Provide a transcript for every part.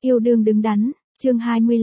Yêu đương đứng đắn, chương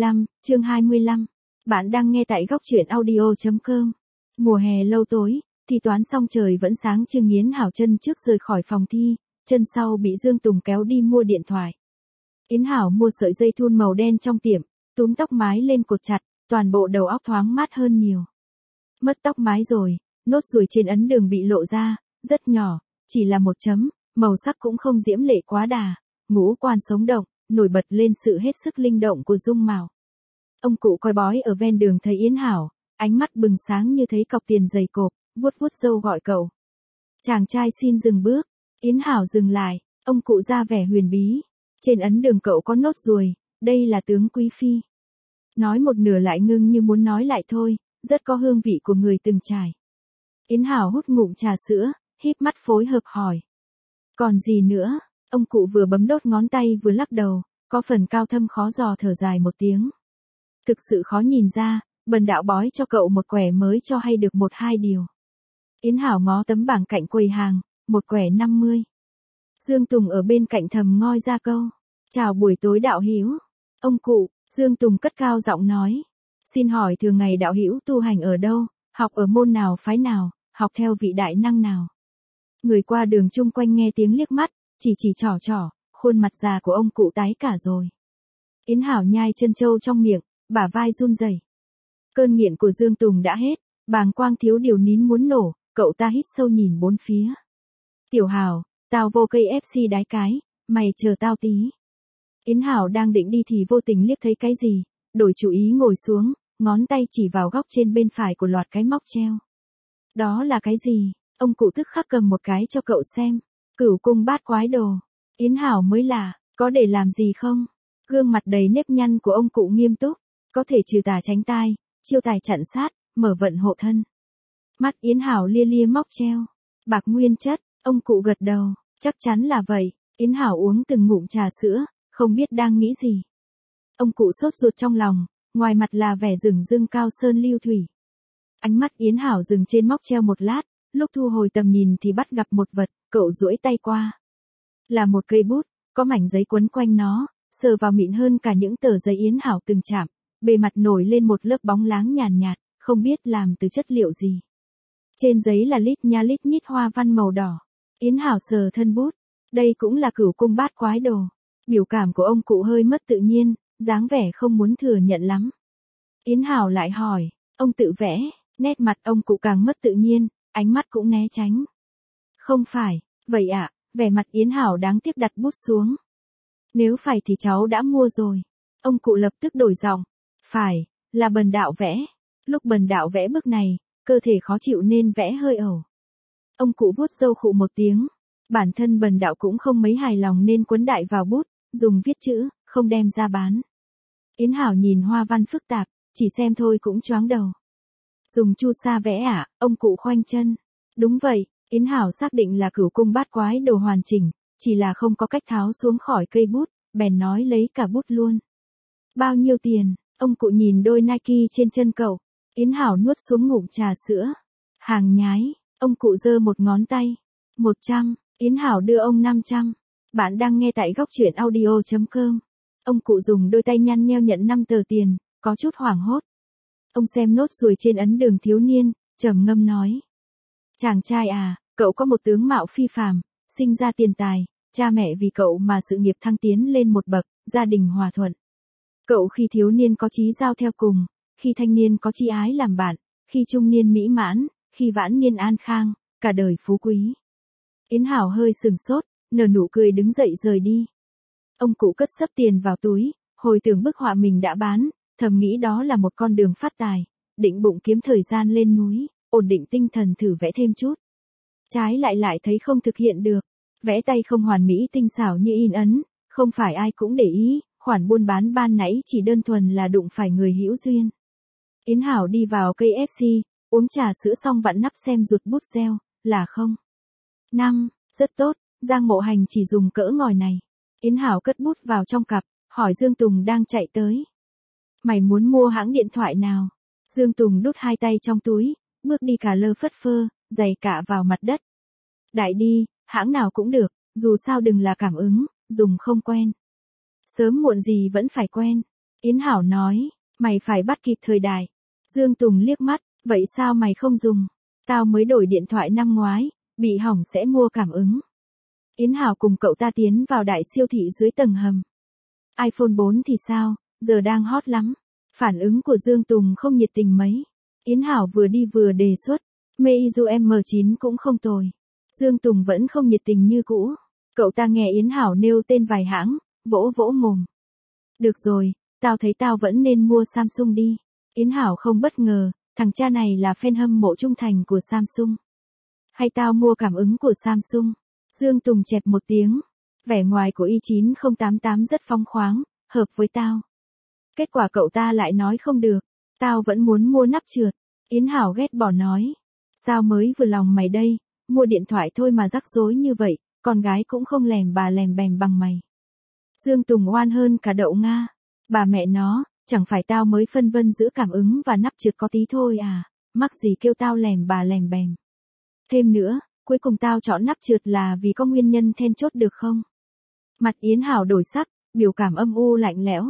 25. Bạn đang nghe tại góc truyện audio.com. Mùa hè lâu tối, thi toán xong trời vẫn sáng. Trương Yến Hảo chân trước rời khỏi phòng thi, chân sau bị Dương Tùng kéo đi mua điện thoại. Yến Hảo mua sợi dây thun màu đen trong tiệm, túm tóc mái lên cột chặt, toàn bộ đầu óc thoáng mát hơn nhiều. Mất tóc mái rồi, nốt ruồi trên ấn đường bị lộ ra, rất nhỏ, chỉ là một chấm, màu sắc cũng không diễm lệ quá đà, ngũ quan sống động, nổi bật lên sự hết sức linh động của dung mạo. Ông cụ coi bói ở ven đường thấy Yến Hảo, ánh mắt bừng sáng như thấy cọc tiền dày cộp, vuốt vuốt râu gọi cậu. Chàng trai xin dừng bước. Yến Hảo dừng lại, ông cụ ra vẻ huyền bí. Trên ấn đường cậu có nốt ruồi, đây là tướng quý phi. Nói một nửa lại ngưng như muốn nói lại thôi, rất có hương vị của người từng trải. Yến Hảo hút ngụm trà sữa, híp mắt phối hợp hỏi. Còn gì nữa? Ông cụ vừa bấm đốt ngón tay vừa lắc đầu, có phần cao thâm khó dò thở dài một tiếng. Thực sự khó nhìn ra, bần đạo bói cho cậu một quẻ mới cho hay được một hai điều. Yến Hảo ngó tấm bảng cạnh quầy hàng, một quẻ 50. Dương Tùng ở bên cạnh thầm ngoi ra câu. Chào buổi tối đạo hữu. Ông cụ, Dương Tùng cất cao giọng nói. Xin hỏi thường ngày đạo hữu tu hành ở đâu, học ở môn nào phái nào, học theo vị đại năng nào. Người qua đường chung quanh nghe tiếng liếc mắt, chỉ trỏ, khuôn mặt già của ông cụ tái cả rồi. Yến Hảo nhai chân trâu trong miệng, bả vai run rẩy. Cơn nghiện của Dương Tùng đã hết, bàng quang thiếu điều nín muốn nổ, cậu ta hít sâu nhìn bốn phía. Tiểu Hảo, tao vô cây FC đái cái, mày chờ tao tí. Yến Hảo đang định đi thì vô tình liếc thấy cái gì, đổi chủ ý ngồi xuống, ngón tay chỉ vào góc trên bên phải của loạt cái móc treo. Đó là cái gì? Ông cụ tức khắc cầm một cái cho cậu xem. Cửu cung bát quái đồ. Yến Hảo mới lạ, có để làm gì không? Gương mặt đầy nếp nhăn của ông cụ nghiêm túc, có thể trừ tà tránh tai, chiêu tài chặn sát, mở vận hộ thân. Mắt Yến Hảo lia lia móc treo. Bạc nguyên chất, ông cụ gật đầu, chắc chắn là vậy. Yến Hảo uống từng ngụm trà sữa, không biết đang nghĩ gì. Ông cụ sốt ruột trong lòng, ngoài mặt là vẻ rừng rưng cao sơn lưu thủy. Ánh mắt Yến Hảo dừng trên móc treo một lát, lúc thu hồi tầm nhìn thì bắt gặp một vật, cậu duỗi tay qua. Là một cây bút, có mảnh giấy quấn quanh nó, sờ vào mịn hơn cả những tờ giấy Yến Hảo từng chạm, bề mặt nổi lên một lớp bóng láng nhàn nhạt, không biết làm từ chất liệu gì. Trên giấy là lít nha lít nhít hoa văn màu đỏ. Yến Hảo sờ thân bút, đây cũng là cửu cung bát quái đồ. Biểu cảm của ông cụ hơi mất tự nhiên, dáng vẻ không muốn thừa nhận lắm. Yến Hảo lại hỏi, ông tự vẽ, nét mặt ông cụ càng mất tự nhiên, ánh mắt cũng né tránh. Không phải, vậy ạ, vẻ mặt Yến Hảo đáng tiếc đặt bút xuống. Nếu phải thì cháu đã mua rồi. Ông cụ lập tức đổi giọng, phải, là bần đạo vẽ. Lúc bần đạo vẽ bức này, cơ thể khó chịu nên vẽ hơi ẩu. Ông cụ vuốt râu khụ một tiếng, bản thân bần đạo cũng không mấy hài lòng nên quấn đại vào bút, dùng viết chữ, không đem ra bán. Yến Hảo nhìn hoa văn phức tạp, chỉ xem thôi cũng choáng đầu. Dùng chu sa vẽ à? Ông cụ khoanh chân. Đúng vậy, Yến Hảo xác định là cửu cung bát quái đồ hoàn chỉnh, chỉ là không có cách tháo xuống khỏi cây bút, bèn nói lấy cả bút luôn. Bao nhiêu tiền? Ông cụ nhìn đôi Nike trên chân cậu. Yến Hảo nuốt xuống ngụm trà sữa. Hàng nhái, ông cụ giơ một ngón tay. 100, Yến Hảo đưa ông 500. Bạn đang nghe tại góc truyện audio.com. Ông cụ dùng đôi tay nhăn nheo nhận 5 tờ tiền, có chút hoảng hốt. Ông xem nốt ruồi trên ấn đường thiếu niên, trầm ngâm nói. Chàng trai à, cậu có một tướng mạo phi phàm, sinh ra tiền tài, cha mẹ vì cậu mà sự nghiệp thăng tiến lên một bậc, gia đình hòa thuận. Cậu khi thiếu niên có chí giao theo cùng, khi thanh niên có chí ái làm bạn, khi trung niên mỹ mãn, khi vãn niên an khang, cả đời phú quý. Yến Hảo hơi sừng sốt, nở nụ cười đứng dậy rời đi. Ông cụ cất xấp tiền vào túi, hồi tưởng bức họa mình đã bán, thầm nghĩ đó là một con đường phát tài, định bụng kiếm thời gian lên núi, ổn định tinh thần thử vẽ thêm chút. Trái lại thấy không thực hiện được, vẽ tay không hoàn mỹ tinh xảo như in ấn, không phải ai cũng để ý, khoản buôn bán ban nãy chỉ đơn thuần là đụng phải người hữu duyên. Yến Hảo đi vào cây FC, uống trà sữa xong vặn nắp xem ruột bút gel, là không. 5, rất tốt, Giang Mộ Hành chỉ dùng cỡ ngòi này. Yến Hảo cất bút vào trong cặp, hỏi Dương Tùng đang chạy tới. Mày muốn mua hãng điện thoại nào? Dương Tùng đút hai tay trong túi, bước đi cả lơ phất phơ, giày cả vào mặt đất. Đại đi, hãng nào cũng được, dù sao đừng là cảm ứng, dùng không quen. Sớm muộn gì vẫn phải quen. Yến Hảo nói, mày phải bắt kịp thời đại. Dương Tùng liếc mắt, vậy sao mày không dùng? Tao mới đổi điện thoại năm ngoái, bị hỏng sẽ mua cảm ứng. Yến Hảo cùng cậu ta tiến vào đại siêu thị dưới tầng hầm. iPhone 4 thì sao, giờ đang hot lắm. Phản ứng của Dương Tùng không nhiệt tình mấy. Yến Hảo vừa đi vừa đề xuất, Meizu M9 cũng không tồi. Dương Tùng vẫn không nhiệt tình như cũ. Cậu ta nghe Yến Hảo nêu tên vài hãng, vỗ vỗ mồm. Được rồi, tao thấy tao vẫn nên mua Samsung đi. Yến Hảo không bất ngờ, thằng cha này là fan hâm mộ trung thành của Samsung. Hay tao mua cảm ứng của Samsung? Dương Tùng chẹp một tiếng. Vẻ ngoài của i9088 rất phóng khoáng, hợp với tao. Kết quả cậu ta lại nói không được. Tao vẫn muốn mua nắp trượt. Yến Hảo ghét bỏ nói. Sao mới vừa lòng mày đây, mua điện thoại thôi mà rắc rối như vậy, con gái cũng không lèm bà lèm bèm bằng mày. Dương Tùng oan hơn cả đậu Nga. Bà mẹ nó, chẳng phải tao mới phân vân giữa cảm ứng và nắp trượt có tí thôi à, mắc gì kêu tao lèm bà lèm bèm. Thêm nữa, cuối cùng tao chọn nắp trượt là vì có nguyên nhân then chốt được không? Mặt Yến Hảo đổi sắc, biểu cảm âm u lạnh lẽo.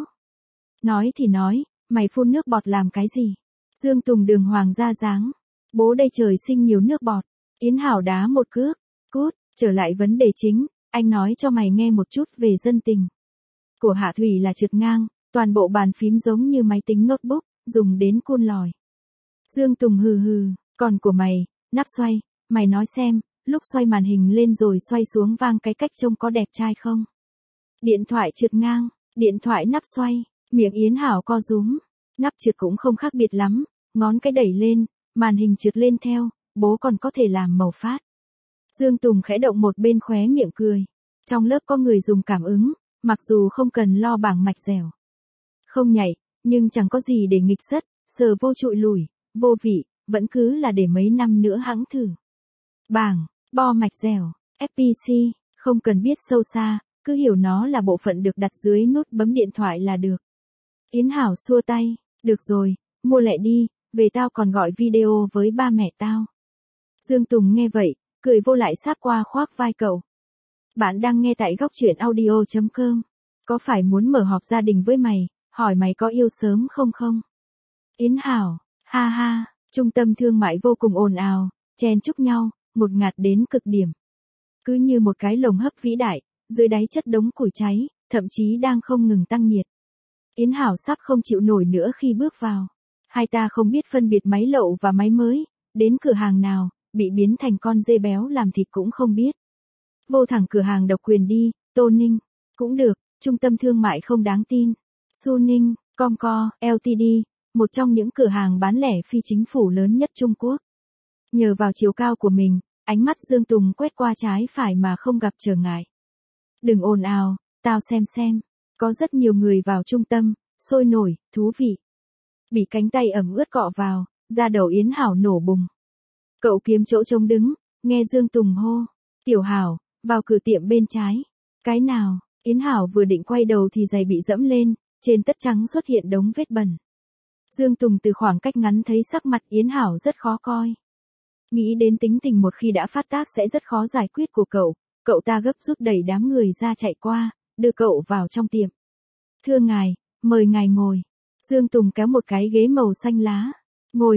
Nói thì nói, mày phun nước bọt làm cái gì? Dương Tùng đường hoàng ra dáng. Bố đây trời sinh nhiều nước bọt. Yến Hảo đá một cước. Cút, trở lại vấn đề chính, anh nói cho mày nghe một chút về dân tình. Của Hạ Thủy là trượt ngang, toàn bộ bàn phím giống như máy tính notebook, dùng đến cun lòi. Dương Tùng hừ hừ, còn của mày, nắp xoay, mày nói xem, lúc xoay màn hình lên rồi xoay xuống vang cái cách trông có đẹp trai không? Điện thoại trượt ngang, điện thoại nắp xoay, miệng Yến Hảo co rúm, nắp trượt cũng không khác biệt lắm, ngón cái đẩy lên, màn hình trượt lên theo, bố còn có thể làm màu phát. Dương Tùng khẽ động một bên khóe miệng cười. Trong lớp có người dùng cảm ứng, mặc dù không cần lo bảng mạch dẻo. Không nhảy, nhưng chẳng có gì để nghịch sất, sờ vô trụi lủi, vô vị, vẫn cứ là để mấy năm nữa hẵng thử. Bảng, bo mạch dẻo, FPC, không cần biết sâu xa, cứ hiểu nó là bộ phận được đặt dưới nút bấm điện thoại là được. Yến Hảo xua tay, được rồi, mua lại đi, về tao còn gọi video với ba mẹ tao. Dương Tùng nghe vậy, cười vô lại sáp qua khoác vai cậu. Bạn đang nghe tại góc truyện audio.com. Có phải muốn mở họp gia đình với mày, hỏi mày có yêu sớm không? Yến Hảo, ha ha, trung tâm thương mại vô cùng ồn ào, chen chúc nhau, ngột ngạt đến cực điểm. Cứ như một cái lồng hấp vĩ đại, dưới đáy chất đống củi cháy, thậm chí đang không ngừng tăng nhiệt. Yến Hảo sắp không chịu nổi nữa khi bước vào. Hai ta không biết phân biệt máy lậu và máy mới, đến cửa hàng nào, bị biến thành con dê béo làm thịt cũng không biết. Vô thẳng cửa hàng độc quyền đi, Tô Ninh. Cũng được, trung tâm thương mại không đáng tin. Su Ninh, Comco, Ltd, một trong những cửa hàng bán lẻ phi chính phủ lớn nhất Trung Quốc. Nhờ vào chiều cao của mình, ánh mắt Dương Tùng quét qua trái phải mà không gặp trở ngại. Đừng ồn ào, tao xem. Có rất nhiều người vào trung tâm, sôi nổi, thú vị. Bị cánh tay ẩm ướt cọ vào, da đầu Yến Hảo nổ bùng. Cậu kiếm chỗ trống đứng, nghe Dương Tùng hô. Tiểu Hảo, vào cửa tiệm bên trái. Cái nào? Yến Hảo vừa định quay đầu thì giày bị dẫm lên, trên tất trắng xuất hiện đống vết bẩn. Dương Tùng từ khoảng cách ngắn thấy sắc mặt Yến Hảo rất khó coi. Nghĩ đến tính tình một khi đã phát tác sẽ rất khó giải quyết của cậu ta gấp rút đẩy đám người ra chạy qua, đưa cậu vào trong tiệm. Thưa ngài, mời ngài ngồi. Dương Tùng kéo một cái ghế màu xanh lá. Ngồi.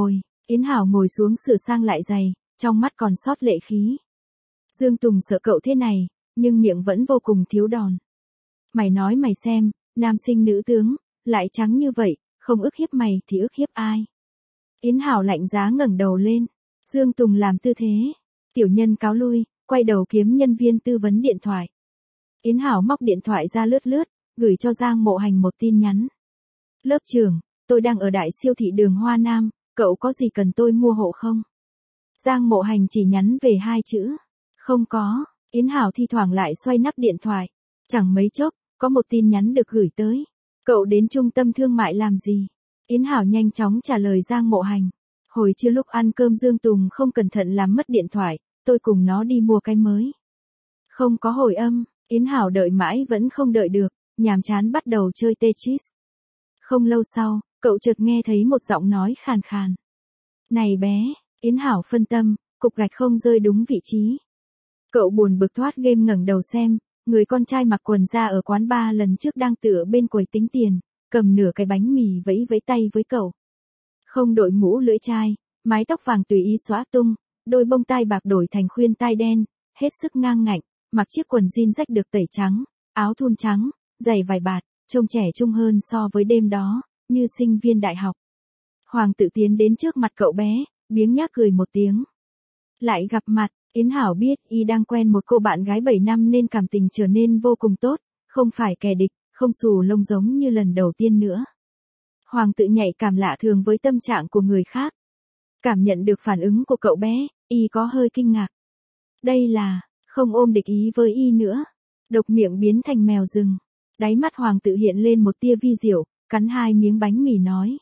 Yến Hảo ngồi xuống sửa sang lại giày, trong mắt còn sót lệ khí. Dương Tùng sợ cậu thế này, nhưng miệng vẫn vô cùng thiếu đòn. Mày nói mày xem, nam sinh nữ tướng, lại trắng như vậy, không ức hiếp mày thì ức hiếp ai? Yến Hảo lạnh giá ngẩng đầu lên. Dương Tùng làm tư thế. Tiểu nhân cáo lui, quay đầu kiếm nhân viên tư vấn điện thoại. Yến Hảo móc điện thoại ra lướt, gửi cho Giang Mộ Hành một tin nhắn. Lớp trưởng, tôi đang ở đại siêu thị đường Hoa Nam, cậu có gì cần tôi mua hộ không? Giang Mộ Hành chỉ nhắn về 2 chữ. Không có. Yến Hảo thi thoảng lại xoay nắp điện thoại. Chẳng mấy chốc, có một tin nhắn được gửi tới. Cậu đến trung tâm thương mại làm gì? Yến Hảo nhanh chóng trả lời Giang Mộ Hành. Hồi trưa lúc ăn cơm Dương Tùng không cẩn thận làm mất điện thoại, tôi cùng nó đi mua cái mới. Không có hồi âm, Yến Hảo đợi mãi vẫn không đợi được, nhàm chán bắt đầu chơi Tetris. Không lâu sau, cậu chợt nghe thấy một giọng nói khàn khàn. Này bé, Yến Hảo phân tâm, cục gạch không rơi đúng vị trí. Cậu buồn bực thoát game ngẩng đầu xem, Người con trai mặc quần da ở quán bar lần trước đang tựa bên quầy tính tiền, cầm nửa cái bánh mì vẫy vẫy tay với cậu. Không đội mũ lưỡi chai, mái tóc vàng tùy ý xõa tung, đôi bông tai bạc đổi thành khuyên tai đen, hết sức ngang ngạnh, mặc chiếc quần jean rách được tẩy trắng, áo thun trắng, giày vải bạt, trông trẻ trung hơn so với đêm đó, như sinh viên đại học. Hoàng tự tiến đến trước mặt cậu bé, biếng nhác cười một tiếng. Lại gặp mặt, Yến Hảo biết y đang quen một cô bạn gái 7 năm nên cảm tình trở nên vô cùng tốt, không phải kẻ địch, không xù lông giống như lần đầu tiên nữa. Hoàng tự nhạy cảm lạ thường với tâm trạng của người khác. Cảm nhận được phản ứng của cậu bé, y có hơi kinh ngạc. Đây là, không ôm địch ý với y nữa. Độc miệng biến thành mèo rừng. Đáy mắt Hoàng tự hiện lên một tia vi diệu, cắn 2 miếng bánh mì nói.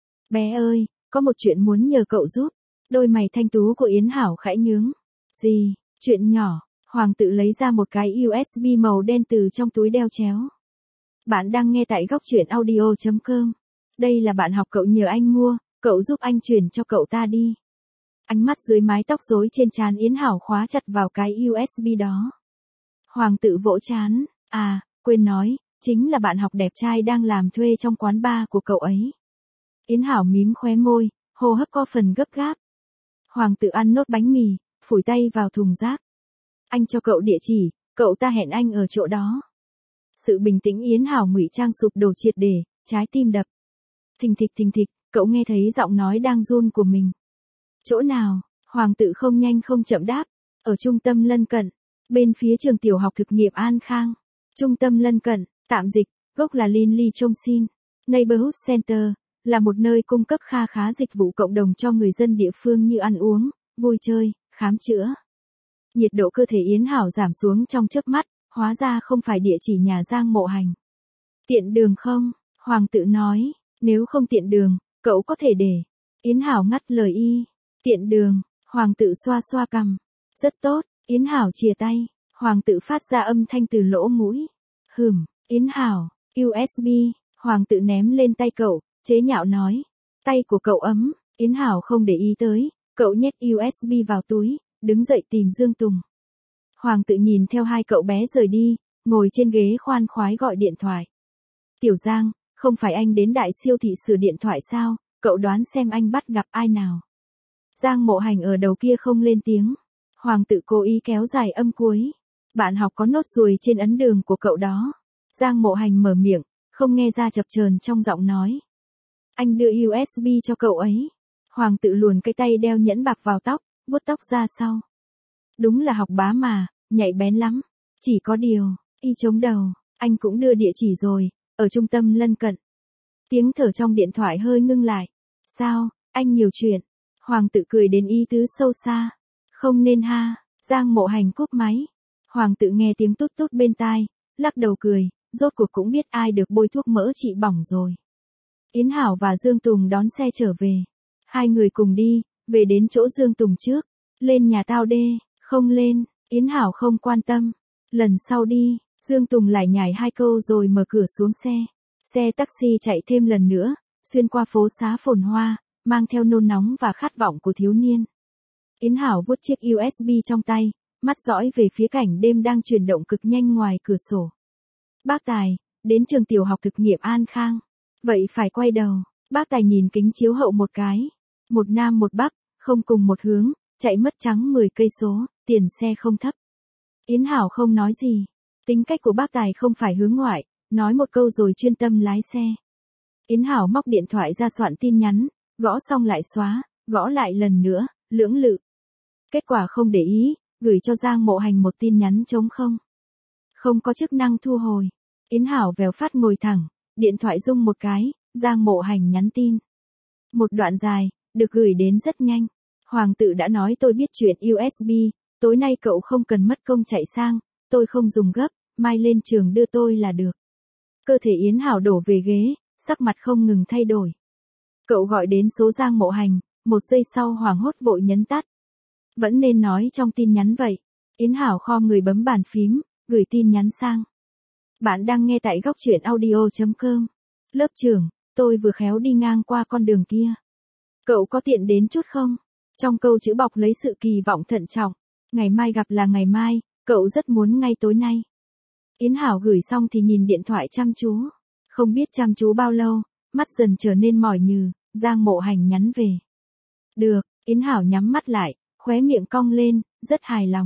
Bé ơi, có một chuyện muốn nhờ cậu giúp. Đôi mày thanh tú của Yến Hảo khẽ nhướng. Gì, chuyện nhỏ. Hoàng tự lấy ra một cái USB màu đen từ trong túi đeo chéo. Bạn đang nghe tại góc truyện audio.com. Đây là bạn học cậu nhờ anh mua, cậu giúp anh chuyển cho cậu ta đi. Ánh mắt dưới mái tóc rối trên trán Yến Hảo khóa chặt vào cái USB đó. Hoàng tự vỗ trán, quên nói, chính là bạn học đẹp trai đang làm thuê trong quán bar của cậu ấy. Yến Hảo mím khóe môi, hô hấp có phần gấp gáp. Hoàng tự ăn nốt bánh mì, phủi tay vào thùng rác. Anh cho cậu địa chỉ, cậu ta hẹn anh ở chỗ đó. Sự bình tĩnh Yến Hảo ngụy trang sụp đổ triệt để, trái tim đập. Thình thịch, cậu nghe thấy giọng nói đang run của mình. Chỗ nào? Hoàng tự không nhanh không chậm đáp. Ở trung tâm lân cận, bên phía trường tiểu học thực nghiệm An Khang. Trung tâm lân cận, tạm dịch, gốc là Linley Chongsin. Neighborhood Center, là một nơi cung cấp kha khá dịch vụ cộng đồng cho người dân địa phương như ăn uống, vui chơi, khám chữa. Nhiệt độ cơ thể Yến Hảo giảm xuống trong chớp mắt, hóa ra không phải địa chỉ nhà Giang Mộ Hành. Tiện đường không? Hoàng tự nói, nếu không tiện đường, cậu có thể để. Yến Hảo ngắt lời y. Tiện đường, Hoàng tự xoa xoa cằm. Rất tốt, Yến Hảo chìa tay, Hoàng tự phát ra âm thanh từ lỗ mũi. Yến Hảo, USB, Hoàng tự ném lên tay cậu, chế nhạo nói. Tay của cậu ấm, Yến Hảo không để ý tới, cậu nhét USB vào túi, đứng dậy tìm Dương Tùng. Hoàng tự nhìn theo hai cậu bé rời đi, ngồi trên ghế khoan khoái gọi điện thoại. Tiểu Giang, không phải anh đến đại siêu thị sửa điện thoại sao, cậu đoán xem anh bắt gặp ai nào. Giang Mộ Hành ở đầu kia không lên tiếng. Hoàng tự cố ý kéo dài âm cuối. Bạn học có nốt ruồi trên ấn đường của cậu đó. Giang Mộ Hành mở miệng, không nghe ra chập chờn trong giọng nói. Anh đưa USB cho cậu ấy. Hoàng tự luồn cái tay đeo nhẫn bạc vào tóc, vuốt tóc ra sau. Đúng là học bá mà, nhạy bén lắm. Chỉ có điều, y chống đầu, anh cũng đưa địa chỉ rồi, ở trung tâm lân cận. Tiếng thở trong điện thoại hơi ngưng lại. Sao, anh nhiều chuyện. Hoàng tự cười đến ý tứ sâu xa. Không nên ha. Giang Mộ Hành cúp máy. Hoàng tự nghe tiếng tút tút bên tai, lắc đầu cười, rốt cuộc cũng biết ai được bôi thuốc mỡ trị bỏng rồi. Yến Hảo và Dương Tùng đón xe trở về. Hai người cùng đi, về đến chỗ Dương Tùng trước. Lên nhà tao đê, không lên, Yến Hảo không quan tâm. Lần sau đi, Dương Tùng lại nhảy 2 câu rồi mở cửa xuống xe. Xe taxi chạy thêm lần nữa, xuyên qua phố xá phồn hoa, mang theo nôn nóng và khát vọng của thiếu niên. Yến Hảo vuốt chiếc USB trong tay, mắt dõi về phía cảnh đêm đang chuyển động cực nhanh ngoài cửa sổ. Bác Tài, đến trường tiểu học thực nghiệm An Khang. Vậy phải quay đầu. Bác Tài nhìn kính chiếu hậu một cái. Một nam một bắc, không cùng một hướng, chạy mất trắng 10 cây số, tiền xe không thấp. Yến Hảo không nói gì. Tính cách của bác Tài không phải hướng ngoại, nói một câu rồi chuyên tâm lái xe. Yến Hảo móc điện thoại ra soạn tin nhắn, gõ xong lại xóa, gõ lại lần nữa, lưỡng lự. Kết quả không để ý, gửi cho Giang Mộ Hành một tin nhắn trống không. Không có chức năng thu hồi. Yến Hảo vèo phát ngồi thẳng, điện thoại rung một cái, Giang Mộ Hành nhắn tin. Một đoạn dài, được gửi đến rất nhanh. Hoàng tự đã nói tôi biết chuyện USB, tối nay cậu không cần mất công chạy sang, tôi không dùng gấp, mai lên trường đưa tôi là được. Cơ thể Yến Hảo đổ về ghế, sắc mặt không ngừng thay đổi. Cậu gọi đến số Giang Mộ Hành, 1 giây sau hoảng hốt vội nhấn tắt. Vẫn nên nói trong tin nhắn vậy. Yến Hảo khom người bấm bàn phím, gửi tin nhắn sang. Bạn đang nghe tại góc truyện audio.com. Lớp trưởng, tôi vừa khéo đi ngang qua con đường kia. Cậu có tiện đến chút không? Trong câu chữ bọc lấy sự kỳ vọng thận trọng. Ngày mai gặp là ngày mai, cậu rất muốn ngay tối nay. Yến Hảo gửi xong thì nhìn điện thoại chăm chú. Không biết chăm chú bao lâu, mắt dần trở nên mỏi nhừ, Giang Mộ Hành nhắn về. Được, Yến Hảo nhắm mắt lại, khóe miệng cong lên, rất hài lòng.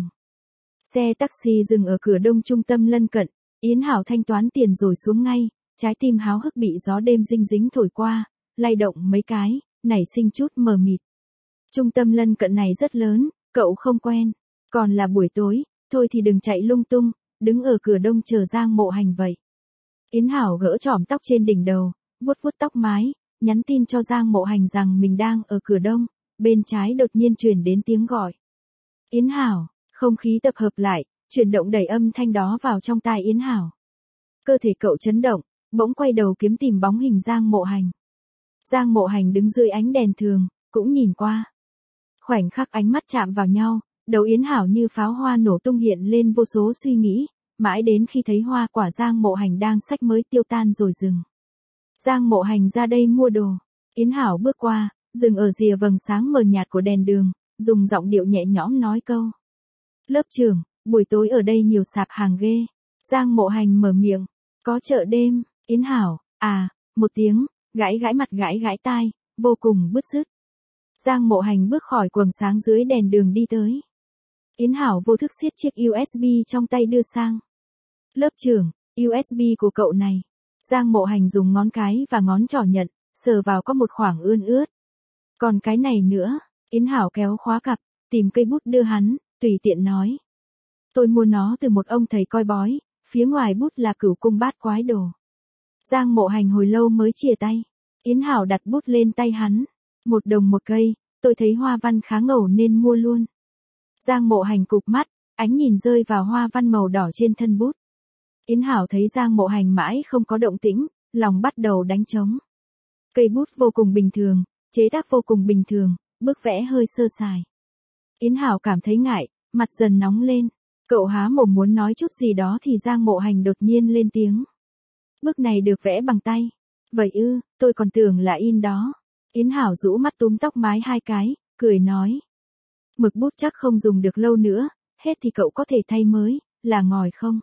Xe taxi dừng ở cửa đông trung tâm lân cận, Yến Hảo thanh toán tiền rồi xuống ngay, trái tim háo hức bị gió đêm dinh dính thổi qua, lay động mấy cái, nảy sinh chút mờ mịt. Trung tâm lân cận này rất lớn, cậu không quen, còn là buổi tối, thôi thì đừng chạy lung tung, đứng ở cửa đông chờ Giang Mộ Hành vậy. Yến Hảo gỡ chỏm tóc trên đỉnh đầu, vuốt vuốt tóc mái, nhắn tin cho Giang Mộ Hành rằng mình đang ở cửa đông, bên trái đột nhiên truyền đến tiếng gọi. Yến Hảo, không khí tập hợp lại, chuyển động đẩy âm thanh đó vào trong tai Yến Hảo. Cơ thể cậu chấn động, bỗng quay đầu kiếm tìm bóng hình Giang Mộ Hành. Giang Mộ Hành đứng dưới ánh đèn thường, cũng nhìn qua. Khoảnh khắc ánh mắt chạm vào nhau, đầu Yến Hảo như pháo hoa nổ tung hiện lên vô số suy nghĩ, mãi đến khi thấy hoa quả Giang Mộ Hành đang xách mới tiêu tan rồi dừng. Giang Mộ Hành ra đây mua đồ. Yến Hảo bước qua, dừng ở rìa vầng sáng mờ nhạt của đèn đường, dùng giọng điệu nhẹ nhõm nói câu. Lớp trưởng, buổi tối ở đây nhiều sạp hàng ghê. Giang Mộ Hành mở miệng. Có chợ đêm, Yến Hảo, một tiếng, gãi gãi mặt gãi gãi tai, vô cùng bứt rứt. Giang Mộ Hành bước khỏi quầng sáng dưới đèn đường đi tới. Yến Hảo vô thức siết chiếc USB trong tay đưa sang. Lớp trưởng, USB của cậu này. Giang Mộ Hành dùng ngón cái và ngón trỏ nhận, sờ vào có một khoảng ươn ướt. Còn cái này nữa, Yến Hảo kéo khóa cặp, tìm cây bút đưa hắn, tùy tiện nói. Tôi mua nó từ một ông thầy coi bói, phía ngoài bút là Cửu Cung Bát Quái Đồ. Giang Mộ Hành hồi lâu mới chia tay. Yến Hảo đặt bút lên tay hắn. 1 đồng một cây, tôi thấy hoa văn khá ngầu nên mua luôn. Giang Mộ Hành cụp mắt, ánh nhìn rơi vào hoa văn màu đỏ trên thân bút. Yến Hảo thấy Giang Mộ Hành mãi không có động tĩnh, lòng bắt đầu đánh trống. Cây bút vô cùng bình thường, chế tác vô cùng bình thường, bức vẽ hơi sơ sài. Yến Hảo cảm thấy ngại, mặt dần nóng lên. Cậu há mồm muốn nói chút gì đó thì Giang Mộ Hành đột nhiên lên tiếng. Bức này được vẽ bằng tay. Vậy ư, tôi còn tưởng là in đó. Yến Hảo rũ mắt túm tóc mái 2 cái, cười nói. Mực bút chắc không dùng được lâu nữa, hết thì cậu có thể thay mới, là ngòi không?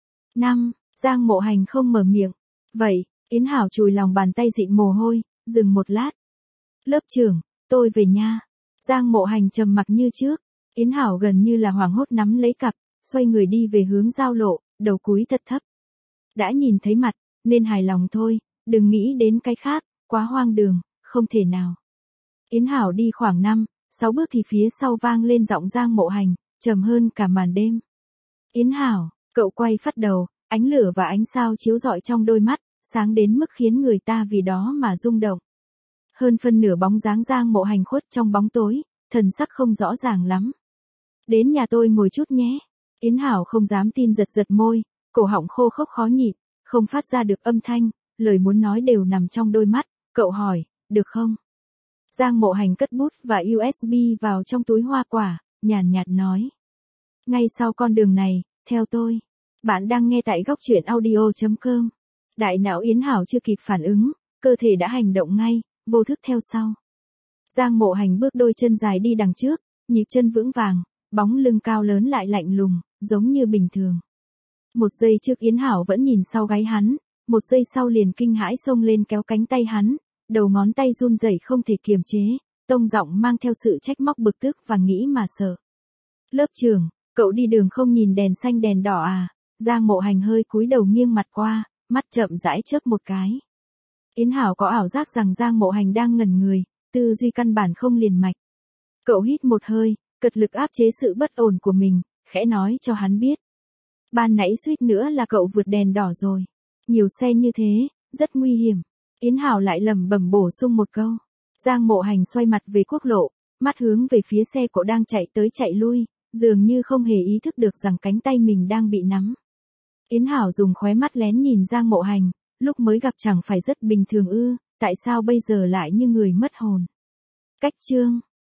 5. Giang Mộ Hành không mở miệng. Vậy, Yến Hảo chùi lòng bàn tay dịn mồ hôi, dừng một lát. Lớp trưởng, tôi về nha. Giang Mộ Hành trầm mặc như trước. Yến Hảo gần như là hoảng hốt nắm lấy cặp, xoay người đi về hướng giao lộ, đầu cúi thật thấp. Đã nhìn thấy mặt, nên hài lòng thôi, đừng nghĩ đến cái khác, quá hoang đường, không thể nào. Yến Hảo đi khoảng 5-6 bước thì phía sau vang lên giọng Giang Mộ Hành, trầm hơn cả màn đêm. Yến Hảo, cậu quay phát đầu, ánh lửa và ánh sao chiếu rọi trong đôi mắt, sáng đến mức khiến người ta vì đó mà rung động. Hơn phân nửa bóng dáng Giang Mộ Hành khuất trong bóng tối, thần sắc không rõ ràng lắm. Đến nhà tôi ngồi chút nhé. Yến Hảo không dám tin giật giật môi, cổ họng khô khốc khó nhịn, không phát ra được âm thanh, lời muốn nói đều nằm trong đôi mắt, cậu hỏi, được không? Giang Mộ Hành cất bút và USB vào trong túi hoa quả, nhàn nhạt nói. Ngay sau con đường này, theo tôi. Bạn đang nghe tại góc truyện audio.com. Đại não Yến Hảo chưa kịp phản ứng, cơ thể đã hành động ngay, vô thức theo sau. Giang Mộ Hành bước đôi chân dài đi đằng trước, nhịp chân vững vàng, bóng lưng cao lớn lại lạnh lùng, giống như bình thường. Một giây trước Yến Hảo vẫn nhìn sau gáy hắn, một giây sau liền kinh hãi xông lên kéo cánh tay hắn, đầu ngón tay run rẩy không thể kiềm chế, tông giọng mang theo sự trách móc bực tức và nghĩ mà sợ. Lớp trưởng, cậu đi đường không nhìn đèn xanh đèn đỏ à? Giang Mộ Hành hơi cúi đầu nghiêng mặt qua, mắt chậm rãi chớp một cái. Yến Hảo có ảo giác rằng Giang Mộ Hành đang ngẩn người, tư duy căn bản không liền mạch. Cậu hít một hơi, cật lực áp chế sự bất ổn của mình, khẽ nói cho hắn biết. Ban nãy suýt nữa là cậu vượt đèn đỏ rồi. Nhiều xe như thế, rất nguy hiểm. Yến Hảo lại lẩm bẩm bổ sung một câu. Giang Mộ Hành xoay mặt về quốc lộ, mắt hướng về phía xe cộ đang chạy tới chạy lui, dường như không hề ý thức được rằng cánh tay mình đang bị nắm. Yến Hảo dùng khóe mắt lén nhìn Giang Mộ Hành, lúc mới gặp chẳng phải rất bình thường ư, tại sao bây giờ lại như người mất hồn. Cách chương